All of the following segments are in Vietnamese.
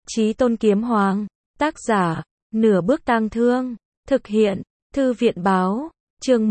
Chí Tôn Kiếm Hoàng, tác giả, Nửa Bước Tang Thương, thực hiện, Thư viện báo, chương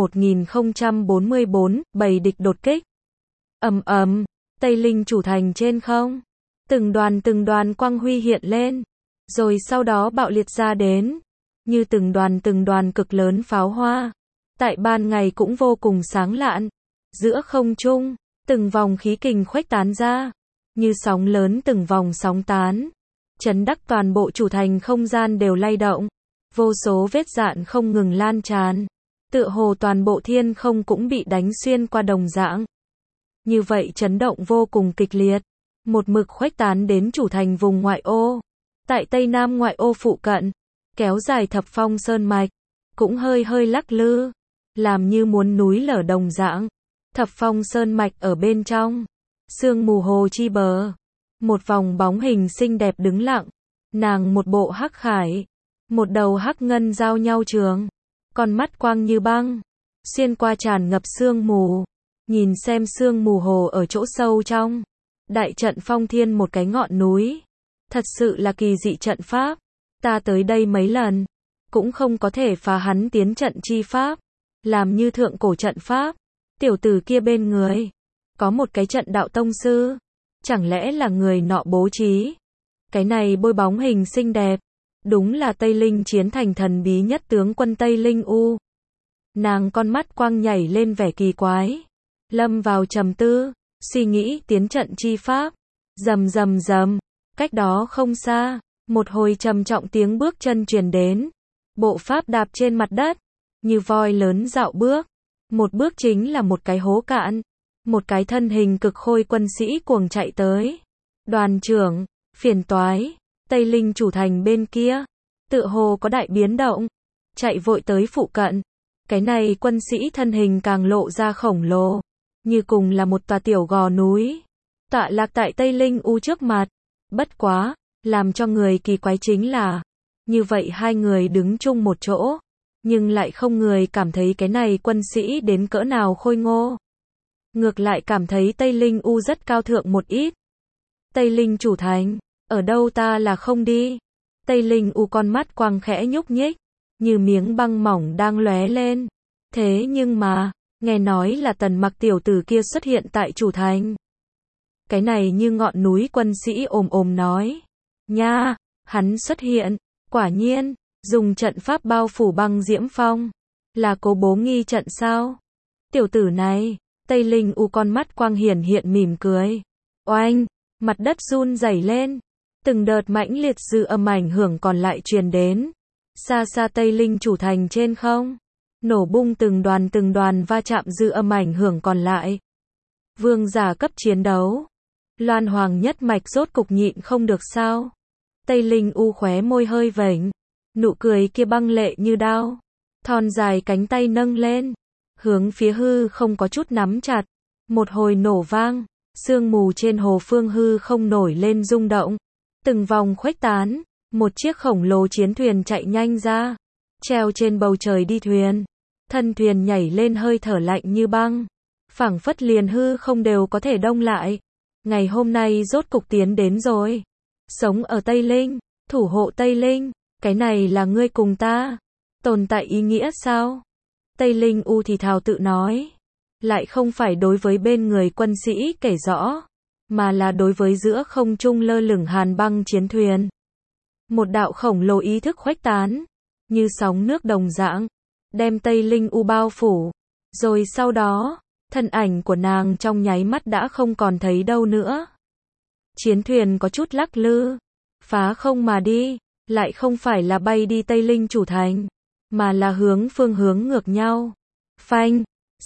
1044, bầy địch đột kích. Ầm ầm, Tây Linh chủ thành trên không, từng đoàn quang huy hiện lên, rồi sau đó bạo liệt ra đến, như từng đoàn cực lớn pháo hoa, tại ban ngày cũng vô cùng sáng lạn. Giữa không trung, từng vòng khí kình khuếch tán ra, như sóng lớn từng vòng sóng tán, chấn đắc toàn bộ chủ thành, không gian đều lay động, vô số vết rạn không ngừng lan tràn, tựa hồ toàn bộ thiên không cũng bị đánh xuyên qua đồng dạng. Như vậy chấn động vô cùng kịch liệt, một mực khuếch tán đến chủ thành vùng ngoại ô, tại tây nam ngoại ô phụ cận, kéo dài thập phong sơn mạch, cũng hơi lắc lư, làm như muốn núi lở đồng dạng. Thập phong sơn mạch ở bên trong, sương mù hồ chi bờ, một vòng bóng hình xinh đẹp đứng lặng, nàng một bộ hắc khải, một đầu hắc ngân giao nhau trường, con mắt quang như băng, xuyên qua tràn ngập sương mù, nhìn xem sương mù hồ ở chỗ sâu trong, đại trận phong thiên một cái ngọn núi, thật sự là kỳ dị trận pháp, ta tới đây mấy lần, cũng không có thể phá hắn tiến trận chi pháp, làm như thượng cổ trận pháp. Tiểu tử kia bên người, có một cái trận đạo tông sư, chẳng lẽ là người nọ bố trí? Cái này bôi bóng hình xinh đẹp, đúng là Tây Linh chiến thành thần bí nhất tướng quân Tây Linh U. Nàng con mắt quang nhảy lên vẻ kỳ quái, lâm vào trầm tư, suy nghĩ tiến trận chi pháp. Rầm, cách đó không xa, một hồi trầm trọng tiếng bước chân truyền đến, bộ pháp đạp trên mặt đất, như voi lớn dạo bước. Một bước chính là một cái hố cạn, một cái thân hình cực khôi quân sĩ cuồng chạy tới. Đoàn trưởng, phiền toái, Tây Linh chủ thành bên kia, tựa hồ có đại biến động, chạy vội tới phụ cận. Cái này quân sĩ thân hình càng lộ ra khổng lồ, như cùng là một tòa tiểu gò núi, tọa lạc tại Tây Linh U trước mặt. Bất quá, làm cho người kỳ quái chính là, như vậy hai người đứng chung một chỗ, nhưng lại không người cảm thấy cái này quân sĩ đến cỡ nào khôi ngô. Ngược lại cảm thấy Tây Linh U rất cao thượng một ít. Tây Linh chủ thành, ở đâu ta là không đi. Tây Linh U con mắt quang khẽ nhúc nhích, như miếng băng mỏng đang lóe lên. Thế nhưng mà, nghe nói là Tần Mặc tiểu tử kia xuất hiện tại chủ thành. Cái này như ngọn núi quân sĩ ồm nói. Nha, hắn xuất hiện, quả nhiên. Dùng trận pháp bao phủ băng diễm phong, là cố bố nghi trận sao? Tiểu tử này, Tây Linh U con mắt quang hiện mỉm cười. Oanh, mặt đất run rẩy lên, từng đợt mãnh liệt dư âm ảnh hưởng còn lại truyền đến. Xa xa Tây Linh chủ thành trên không, nổ bung từng đoàn va chạm dư âm ảnh hưởng còn lại. Vương giả cấp chiến đấu, Loan Hoàng nhất mạch rốt cục nhịn không được sao? Tây Linh U khóe môi hơi vểnh. Nụ cười kia băng lệ như đao, thon dài cánh tay nâng lên, hướng phía hư không có chút nắm chặt, một hồi nổ vang, sương mù trên hồ phương hư không nổi lên rung động, từng vòng khuếch tán, một chiếc khổng lồ chiến thuyền chạy nhanh ra, treo trên bầu trời đi thuyền, thân thuyền nhảy lên hơi thở lạnh như băng, phảng phất liền hư không đều có thể đông lại. Ngày hôm nay rốt cục tiến đến rồi, sống ở Tây Linh, thủ hộ Tây Linh. Cái này là ngươi cùng ta tồn tại ý nghĩa sao? Tây Linh U thì thào tự nói, lại không phải đối với bên người quân sĩ kể rõ, mà là đối với giữa không trung lơ lửng hàn băng chiến thuyền. Một đạo khổng lồ ý thức khuếch tán, như sóng nước đồng dạng, đem Tây Linh U bao phủ. Rồi sau đó, thân ảnh của nàng trong nháy mắt đã không còn thấy đâu nữa. Chiến thuyền có chút lắc lư, phá không mà đi. Lại không phải là bay đi Tây Linh chủ thành, mà là phương hướng ngược nhau. Phanh,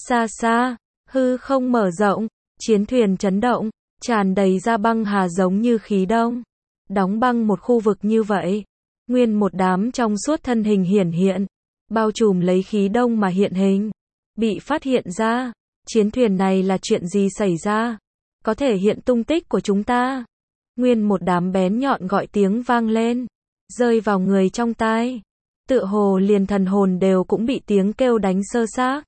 xa, hư không mở rộng, chiến thuyền chấn động, tràn đầy ra băng hà giống như khí đông. Đóng băng một khu vực như vậy, nguyên một đám trong suốt thân hình hiện, bao trùm lấy khí đông mà hiện hình. Bị phát hiện ra, chiến thuyền này là chuyện gì xảy ra? Có thể hiện tung tích của chúng ta. Nguyên một đám bén nhọn gọi tiếng vang lên, rơi vào người trong tai, tựa hồ liền thần hồn đều cũng bị tiếng kêu đánh sơ xác.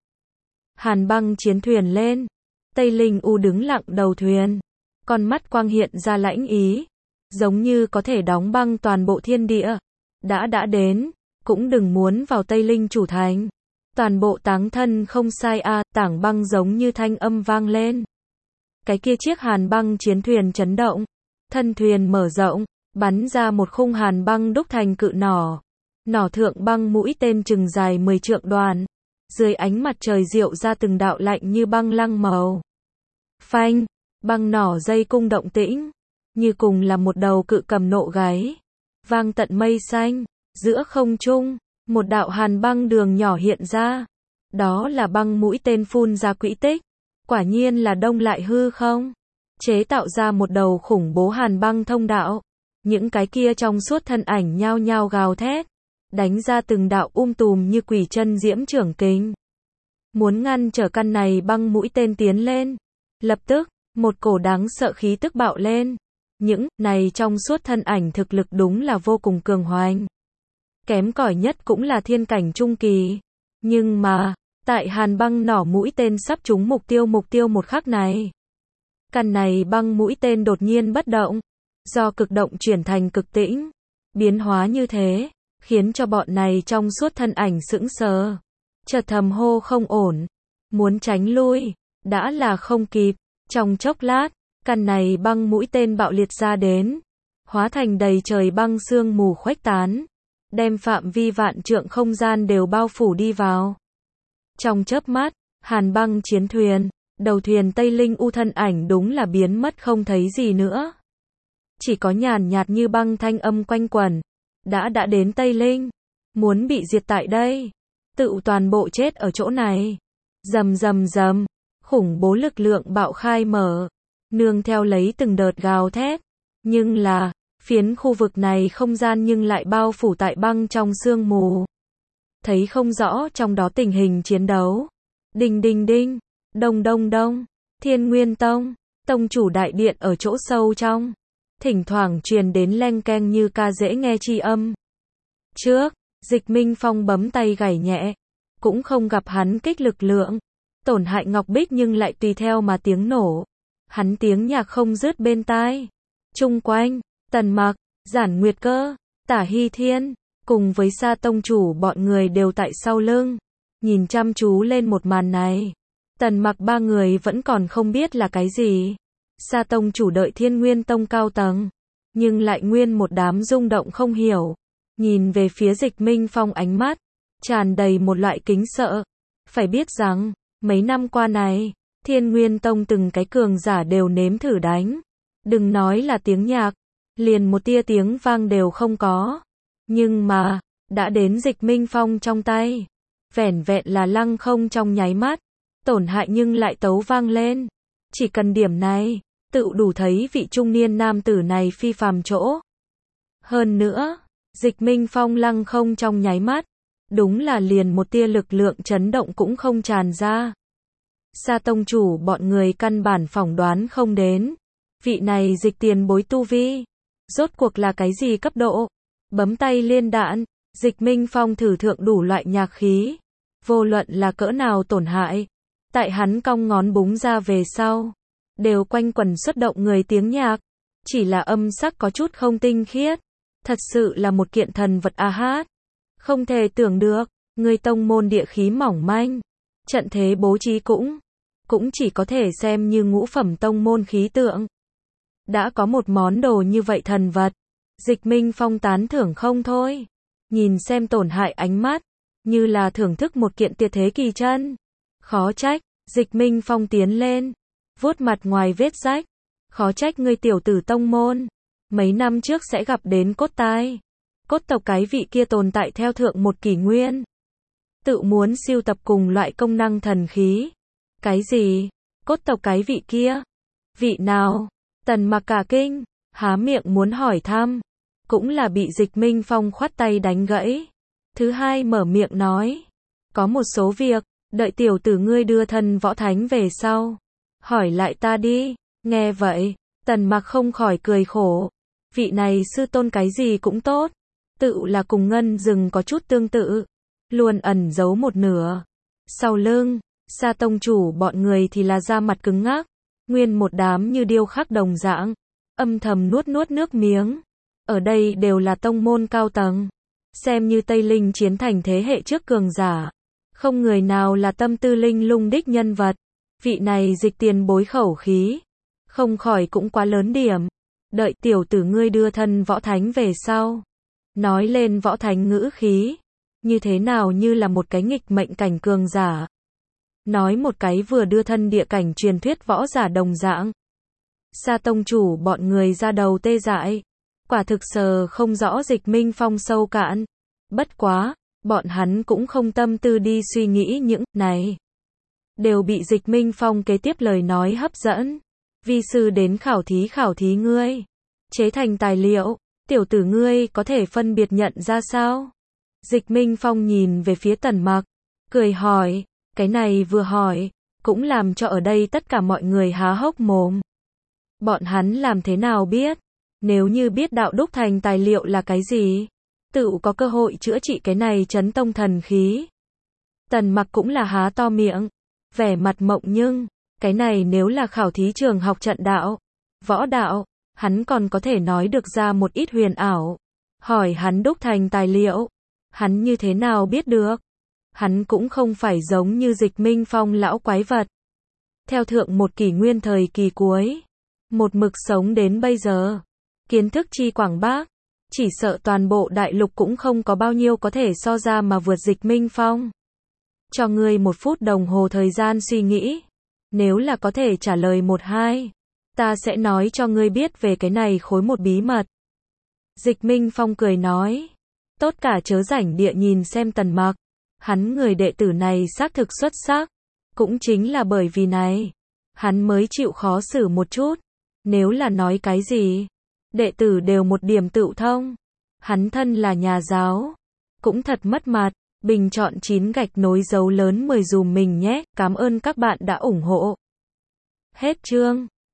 Hàn băng chiến thuyền lên, Tây Linh U đứng lặng đầu thuyền, con mắt quang hiện ra lãnh ý, giống như có thể đóng băng toàn bộ thiên địa. Đã đến, cũng đừng muốn vào Tây Linh chủ thành. Toàn bộ táng thân không sai a, tảng băng giống như thanh âm vang lên. Cái kia chiếc hàn băng chiến thuyền chấn động, thân thuyền mở rộng, bắn ra một khung hàn băng đúc thành cự nỏ. Nỏ thượng băng mũi tên chừng dài 10 trượng đoàn. Dưới ánh mặt trời diệu ra từng đạo lạnh như băng lăng màu. Phanh, băng nỏ dây cung động tĩnh, như cùng là một đầu cự cầm nộ gáy. Vang tận mây xanh, giữa không trung, một đạo hàn băng đường nhỏ hiện ra. Đó là băng mũi tên phun ra quỹ tích. Quả nhiên là đông lại hư không? Chế tạo ra một đầu khủng bố hàn băng thông đạo. Những cái kia trong suốt thân ảnh nhao nhao gào thét. Đánh ra từng đạo tùm như quỷ chân diễm trưởng kình. Muốn ngăn trở căn này băng mũi tên tiến lên. Lập tức, một cổ đáng sợ khí tức bạo lên. Những này trong suốt thân ảnh thực lực đúng là vô cùng cường hoành. Kém cỏi nhất cũng là thiên cảnh trung kỳ. Nhưng mà, tại hàn băng nỏ mũi tên sắp trúng mục tiêu một khắc này. Căn này băng mũi tên đột nhiên bất động. Do cực động chuyển thành cực tĩnh. Biến hóa như thế, khiến cho bọn này trong suốt thân ảnh sững sờ. Chợt thầm hô không ổn. Muốn tránh lui, đã là không kịp. Trong chốc lát, căn này băng mũi tên bạo liệt ra đến. Hóa thành đầy trời băng sương mù khuếch tán. Đem phạm vi vạn trượng không gian đều bao phủ đi vào. Trong chớp mắt, hàn băng chiến thuyền, đầu thuyền Tây Linh thân ảnh đúng là biến mất không thấy gì nữa. Chỉ có nhàn nhạt như băng thanh âm quanh quẩn. Đã đến Tây Linh, muốn bị diệt tại đây. Tự toàn bộ chết ở chỗ này. Rầm rầm rầm, khủng bố lực lượng bạo khai mở. Nương theo lấy từng đợt gào thét. Nhưng là, phiến khu vực này không gian nhưng lại bao phủ tại băng trong sương mù. Thấy không rõ trong đó tình hình chiến đấu. Đinh đinh đinh, đông đông đông, Thiên Nguyên Tông, tông chủ đại điện ở chỗ sâu trong. Thỉnh thoảng truyền đến leng keng như ca dễ nghe chi âm. Trước, Dịch Minh Phong bấm tay gảy nhẹ. Cũng không gặp hắn kích lực lượng. Tổn hại ngọc bích nhưng lại tùy theo mà tiếng nổ. Hắn tiếng nhạc không dứt bên tai. Chung quanh, Tần Mặc, Giản Nguyệt Cơ, Tả Hy Thiên, cùng với Sa tông chủ bọn người đều tại sau lưng. Nhìn chăm chú lên một màn này. Tần Mặc ba người vẫn còn không biết là cái gì. Sa tông chủ đợi Thiên Nguyên Tông cao tầng. Nhưng lại nguyên một đám rung động không hiểu. Nhìn về phía Dịch Minh Phong ánh mắt. Tràn đầy một loại kính sợ. Phải biết rằng, mấy năm qua này, Thiên Nguyên Tông từng cái cường giả đều nếm thử đánh. Đừng nói là tiếng nhạc. Liền một tia tiếng vang đều không có. Nhưng mà, đã đến Dịch Minh Phong trong tay. Vẻn vẹn là lăng không trong nháy mắt. Tổn hại nhưng lại tấu vang lên. Chỉ cần điểm này, tự đủ thấy vị trung niên nam tử này phi phàm chỗ. Hơn nữa, Dịch Minh Phong lăng không trong nháy mắt. Đúng là liền một tia lực lượng chấn động cũng không tràn ra. Sa tông chủ bọn người căn bản phỏng đoán không đến. Vị này Dịch tiền bối tu vi. Rốt cuộc là cái gì cấp độ? Bấm tay liên đạn, Dịch Minh Phong thử thượng đủ loại nhạc khí. Vô luận là cỡ nào tổn hại. Tại hắn cong ngón búng ra về sau. Đều quanh quẩn xuất động người tiếng nhạc. Chỉ là âm sắc có chút không tinh khiết. Thật sự là một kiện thần vật a hát. Không thể tưởng được, người tông môn địa khí mỏng manh. Trận thế bố trí cũng chỉ có thể xem như ngũ phẩm tông môn khí tượng. Đã có một món đồ như vậy thần vật. Dịch Minh Phong tán thưởng không thôi. Nhìn xem tổn hại ánh mắt. Như là thưởng thức một kiện tuyệt thế kỳ chân. Khó trách, Dịch Minh Phong tiến lên. Vuốt mặt ngoài vết rách. Khó trách ngươi tiểu tử tông môn. Mấy năm trước sẽ gặp đến cốt tai. Cốt tộc cái vị kia tồn tại theo thượng một kỷ nguyên. Tự muốn siêu tập cùng loại công năng thần khí. Cái gì? Cốt tộc cái vị kia? Vị nào? Tần Mặc cả kinh, há miệng muốn hỏi thăm. Cũng là bị Dịch Minh Phong khoát tay đánh gãy. Thứ hai mở miệng nói. Có một số việc, đợi tiểu tử ngươi đưa thân võ thánh về sau. Hỏi lại ta đi. Nghe vậy, Tần Mặc không khỏi cười khổ. Vị này sư tôn cái gì cũng tốt. Tự là cùng Ngân Rừng có chút tương tự. Luôn ẩn giấu một nửa. Sau lưng, Sa tông chủ bọn người thì là da mặt cứng ngắc. Nguyên một đám như điêu khắc đồng dạng. âm thầm nuốt nuốt nước miếng. Ở đây đều là tông môn cao tầng. Xem như Tây Linh chiến thành thế hệ trước cường giả. Không người nào là tâm tư linh lung đích nhân vật. Vị này Dịch tiền bối khẩu khí. Không khỏi cũng quá lớn điểm. Đợi tiểu tử ngươi đưa thân võ thánh về sau. Nói lên võ thánh ngữ khí. Như thế nào như là một cái nghịch mệnh cảnh cường giả. Nói một cái vừa đưa thân địa cảnh truyền thuyết võ giả đồng dạng. Sa tông chủ bọn người ra đầu tê dại. Quả thực sờ không rõ Dịch Minh Phong sâu cạn. Bất quá, bọn hắn cũng không tâm tư đi suy nghĩ những này. Đều bị Dịch Minh Phong kế tiếp lời nói hấp dẫn. Vi sư đến khảo thí ngươi. Chế thành tài liệu, tiểu tử ngươi có thể phân biệt nhận ra sao? Dịch Minh Phong nhìn về phía Tần Mặc, cười hỏi, cái này vừa hỏi, cũng làm cho ở đây tất cả mọi người há hốc mồm. Bọn hắn làm thế nào biết? Nếu như biết đạo đúc thành tài liệu là cái gì? Tự có cơ hội chữa trị cái này chấn tông thần khí. Tần Mặc cũng là há to miệng, vẻ mặt mộng nhưng, cái này nếu là khảo thí trường học trận đạo, võ đạo, hắn còn có thể nói được ra một ít huyền ảo. Hỏi hắn đúc thành tài liệu, hắn như thế nào biết được? Hắn cũng không phải giống như Dịch Minh Phong lão quái vật. Theo thượng một kỷ nguyên thời kỳ cuối, một mực sống đến bây giờ, kiến thức chi quảng bác, chỉ sợ toàn bộ đại lục cũng không có bao nhiêu có thể so ra mà vượt Dịch Minh Phong. Cho ngươi 1 phút đồng hồ thời gian suy nghĩ. Nếu là có thể trả lời 1-2, ta sẽ nói cho ngươi biết về cái này khối một bí mật. Dịch Minh Phong cười nói, tốt cả chớ rảnh địa nhìn xem Tần Mặc. Hắn người đệ tử này xác thực xuất sắc. Cũng chính là bởi vì này, hắn mới chịu khó xử một chút. Nếu là nói cái gì, đệ tử đều một điểm tựu thông. Hắn thân là nhà giáo, cũng thật mất mặt. Bình chọn 9 gạch nối dấu lớn 10 dùm mình nhé. Cảm ơn các bạn đã ủng hộ. Hết chương.